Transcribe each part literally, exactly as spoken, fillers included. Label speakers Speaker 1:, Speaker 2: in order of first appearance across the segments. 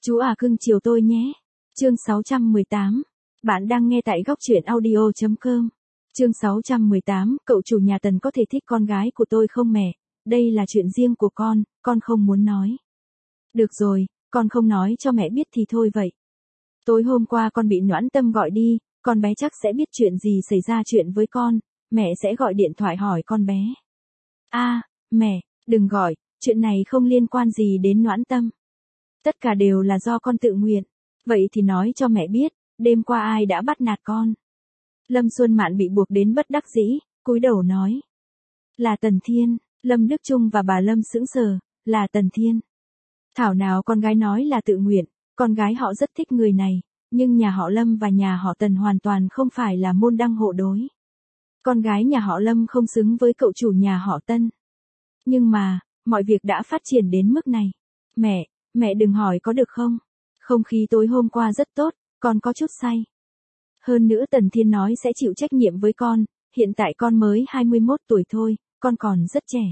Speaker 1: Chú à cưng chiều tôi nhé. Chương sáu trăm mười tám. Bạn đang nghe tại góc truyện audio chấm com. Chương sáu trăm mười tám, cậu chủ nhà Tần có thể thích con gái của tôi không mẹ? Đây là chuyện riêng của con, con không muốn nói. Được rồi, con không nói cho mẹ biết thì thôi vậy. Tối hôm qua con bị Noãn Tâm gọi đi, con bé chắc sẽ biết chuyện gì xảy ra chuyện với con, mẹ sẽ gọi điện thoại hỏi con bé. A, à, mẹ, đừng gọi, chuyện này không liên quan gì đến Noãn Tâm. Tất cả đều là do con tự nguyện. Vậy thì nói cho mẹ biết, đêm qua ai đã bắt nạt con? Lâm Xuân Mạn bị buộc đến bất đắc dĩ, cúi đầu nói. Là Tần Thiên. Lâm Đức Trung và bà Lâm sững sờ, là Tần Thiên. Thảo nào con gái nói là tự nguyện, con gái họ rất thích người này, nhưng nhà họ Lâm và nhà họ Tần hoàn toàn không phải là môn đăng hộ đối. Con gái nhà họ Lâm không xứng với cậu chủ nhà họ Tân. Nhưng mà, mọi việc đã phát triển đến mức này. Mẹ, mẹ đừng hỏi có được không? Không khí tối hôm qua rất tốt, con có chút say. Hơn nữa Tần Thiên nói sẽ chịu trách nhiệm với con, hiện tại con mới hai mươi mốt tuổi thôi, con còn rất trẻ.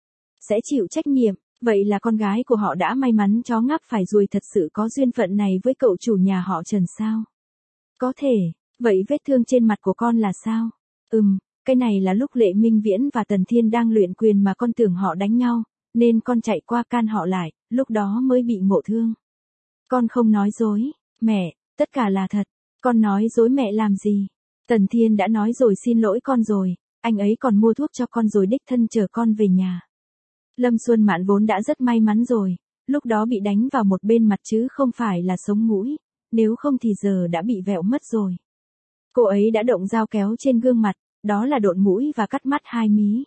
Speaker 1: Sẽ chịu trách nhiệm, vậy là con gái của họ đã may mắn chó ngáp phải ruồi thật sự có duyên phận này với cậu chủ nhà họ Trần sao? Có thể, vậy vết thương trên mặt của con là sao? Ừm, cái này là lúc Lệ Minh Viễn và Tần Thiên đang luyện quyền mà con tưởng họ đánh nhau, nên con chạy qua can họ lại, lúc đó mới bị ngộ thương. Con không nói dối, mẹ, tất cả là thật, con nói dối mẹ làm gì? Tần Thiên đã nói rồi xin lỗi con rồi, anh ấy còn mua thuốc cho con rồi đích thân chở con về nhà. Lâm Xuân Mạn vốn đã rất may mắn rồi, lúc đó bị đánh vào một bên mặt chứ không phải là sống mũi, nếu không thì giờ đã bị vẹo mất rồi. Cô ấy đã động dao kéo trên gương mặt, đó là độn mũi và cắt mắt hai mí.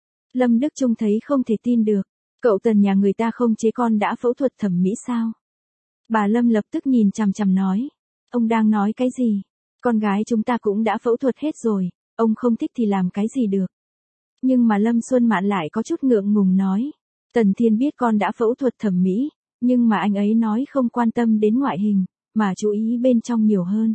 Speaker 1: Lâm Đức Trung thấy không thể tin được, cậu Tần nhà người ta không chế con đã phẫu thuật thẩm mỹ sao? Bà Lâm lập tức nhìn chằm chằm nói, ông đang nói cái gì? Con gái chúng ta cũng đã phẫu thuật hết rồi, ông không thích thì làm cái gì được. Nhưng mà Lâm Xuân Mạn lại có chút ngượng ngùng nói, Tần Thiên biết con đã phẫu thuật thẩm mỹ, nhưng mà anh ấy nói không quan tâm đến ngoại hình, mà chú ý bên trong nhiều hơn.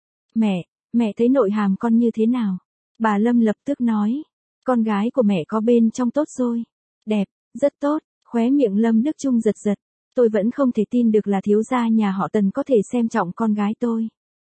Speaker 1: Mẹ, mẹ thấy nội hàm con như thế nào? Bà Lâm lập tức nói, con gái của mẹ có bên trong tốt rồi. Đẹp, rất tốt, khóe miệng Lâm Đức Trung giật giật. Tôi vẫn không thể tin được là thiếu gia nhà họ Tần có thể xem trọng con gái tôi.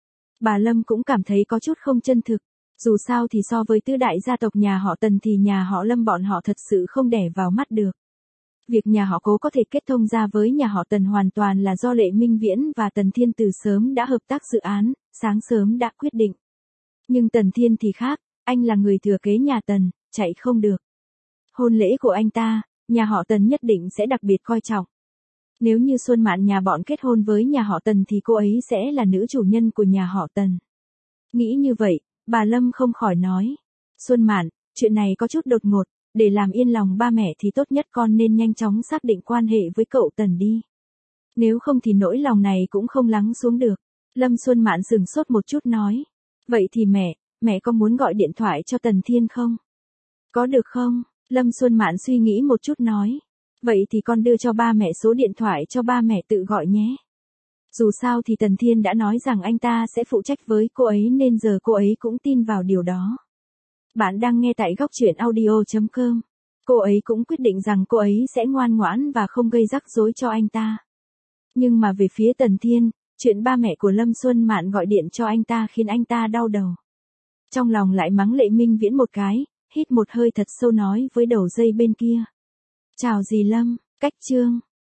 Speaker 1: Bà Lâm cũng cảm thấy có chút không chân thực. Dù sao thì so với tứ đại gia tộc nhà họ Tần thì nhà họ Lâm bọn họ thật sự không đẻ vào mắt được. Việc nhà họ Cố có thể kết thông ra với nhà họ Tần hoàn toàn là do Lệ Minh Viễn và Tần Thiên từ sớm đã hợp tác dự án, sáng sớm đã quyết định. Nhưng Tần Thiên thì khác, anh là người thừa kế nhà Tần, chạy không được. Hôn lễ của anh ta, nhà họ Tần nhất định sẽ đặc biệt coi trọng. Nếu như Xuân Mạn nhà bọn kết hôn với nhà họ Tần thì cô ấy sẽ là nữ chủ nhân của nhà họ Tần. Nghĩ như vậy, bà Lâm không khỏi nói. Xuân Mạn, chuyện này có chút đột ngột, để làm yên lòng ba mẹ thì tốt nhất con nên nhanh chóng xác định quan hệ với cậu Tần đi. Nếu không thì nỗi lòng này cũng không lắng xuống được. Lâm Xuân Mạn sừng sốt một chút nói. Vậy thì mẹ, mẹ có muốn gọi điện thoại cho Tần Thiên không? Có được không? Lâm Xuân Mạn suy nghĩ một chút nói. Vậy thì con đưa cho ba mẹ số điện thoại cho ba mẹ tự gọi nhé. Dù sao thì Tần Thiên đã nói rằng anh ta sẽ phụ trách với cô ấy nên giờ cô ấy cũng tin vào điều đó. Bạn đang nghe tại góc truyện audio chấm com. Cô ấy cũng quyết định rằng cô ấy sẽ ngoan ngoãn và không gây rắc rối cho anh ta. Nhưng mà về phía Tần Thiên, chuyện ba mẹ của Lâm Xuân Mạn gọi điện cho anh ta khiến anh ta đau đầu. Trong lòng lại mắng Lệ Minh Viễn một cái, hít một hơi thật sâu nói với đầu dây bên kia. Chào dì Lâm, cách chương.